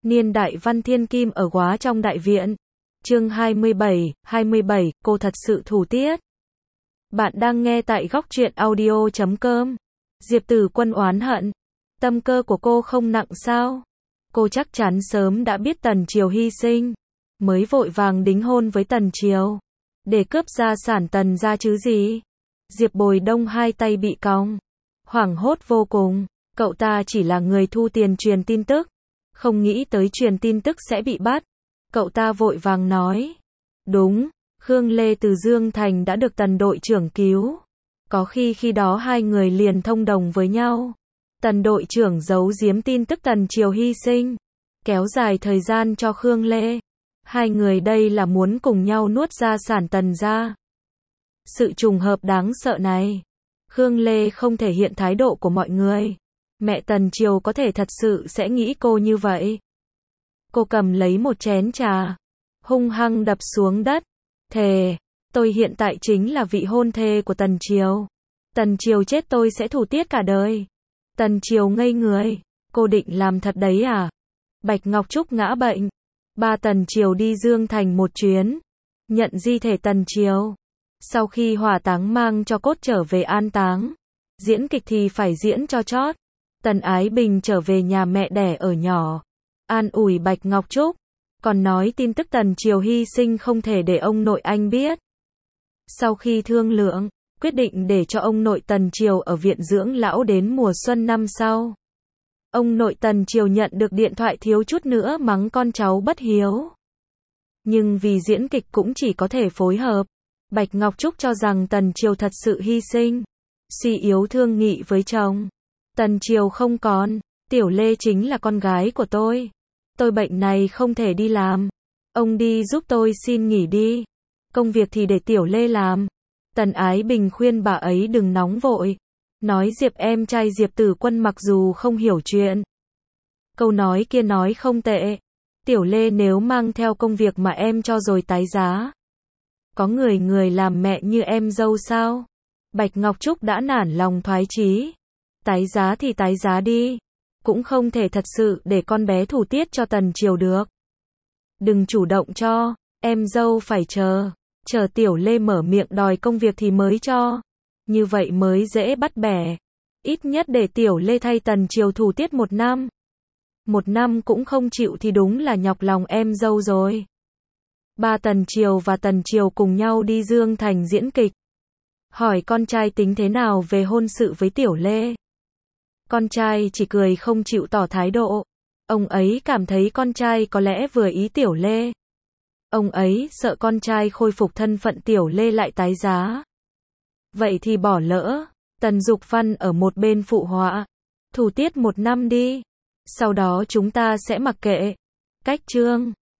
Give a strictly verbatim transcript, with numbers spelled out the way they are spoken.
Niên đại văn thiên kim ở quá trong đại viện. Chương hai mươi bảy, hai mươi bảy, cô thật sự thủ tiết. Bạn đang nghe tại góc truyện audio chấm com. Diệp Tử Quân oán hận. Tâm cơ của cô không nặng sao? Cô chắc chắn sớm đã biết Tần Triều hy sinh, mới vội vàng đính hôn với Tần Triều, để cướp gia sản Tần gia chứ gì. Diệp Bồi Đông hai tay bị cong, hoảng hốt vô cùng. Cậu ta chỉ là người thu tiền truyền tin tức, không nghĩ tới truyền tin tức sẽ bị bắt. Cậu ta vội vàng nói, đúng, Khương Lê từ Dương Thành đã được Tần đội trưởng cứu. Có khi khi đó hai người liền thông đồng với nhau. Tần đội trưởng giấu giếm tin tức Tần Triều hy sinh, kéo dài thời gian cho Khương Lê. Hai người đây là muốn cùng nhau nuốt gia sản Tần gia. Sự trùng hợp đáng sợ này, Khương Lê không thể hiện thái độ của mọi người. Mẹ Tần Triều có thể thật sự sẽ nghĩ cô như vậy. Cô cầm lấy một chén trà, hung hăng đập xuống đất. Thề, tôi hiện tại chính là vị hôn thê của Tần Triều. Tần Triều chết tôi sẽ thủ tiết cả đời. Tần Triều ngây người, cô định làm thật đấy à? Bạch Ngọc Trúc ngã bệnh, ba Tần Triều đi Dương Thành một chuyến, nhận di thể Tần Triều. Sau khi hỏa táng mang cho cốt trở về an táng, diễn kịch thì phải diễn cho chót. Tần Ái Bình trở về nhà mẹ đẻ ở nhỏ, an ủi Bạch Ngọc Trúc, còn nói tin tức Tần Triều hy sinh không thể để ông nội anh biết. Sau khi thương lượng, quyết định để cho ông nội Tần Triều ở viện dưỡng lão đến mùa xuân năm sau. Ông nội Tần Triều nhận được điện thoại thiếu chút nữa mắng con cháu bất hiếu. Nhưng vì diễn kịch cũng chỉ có thể phối hợp. Bạch Ngọc Trúc cho rằng Tần Triều thật sự hy sinh, suy yếu thương nghị với chồng. Tần Triều không còn, Tiểu Lê chính là con gái của tôi. Tôi bệnh này không thể đi làm. Ông đi giúp tôi xin nghỉ đi. Công việc thì để Tiểu Lê làm. Tần Ái Bình khuyên bà ấy đừng nóng vội. Nói Diệp em trai Diệp Tử Quân mặc dù không hiểu chuyện. Câu nói kia nói không tệ. Tiểu Lê nếu mang theo công việc mà em cho rồi tái giá. Có người người làm mẹ như em dâu sao? Bạch Ngọc Trúc đã nản lòng thoái chí. Tái giá thì tái giá đi. Cũng không thể thật sự để con bé thủ tiết cho Tần Triều được. Đừng chủ động cho, em dâu phải chờ. Chờ Tiểu Lê mở miệng đòi công việc thì mới cho. Như vậy mới dễ bắt bẻ. Ít nhất để Tiểu Lê thay Tần Triều thủ tiết một năm. Một năm cũng không chịu thì đúng là nhọc lòng em dâu rồi. Ba Tần Triều và Tần Triều cùng nhau đi Dương Thành diễn kịch. Hỏi con trai tính thế nào về hôn sự với Tiểu Lê. Con trai chỉ cười không chịu tỏ thái độ. Ông ấy cảm thấy con trai có lẽ vừa ý Tiểu Lê. Ông ấy sợ con trai khôi phục thân phận Tiểu Lê lại tái giá. Vậy thì bỏ lỡ. Tần Dục Văn ở một bên phụ họa. Thủ tiết một năm đi. Sau đó chúng ta sẽ mặc kệ. Cách chương.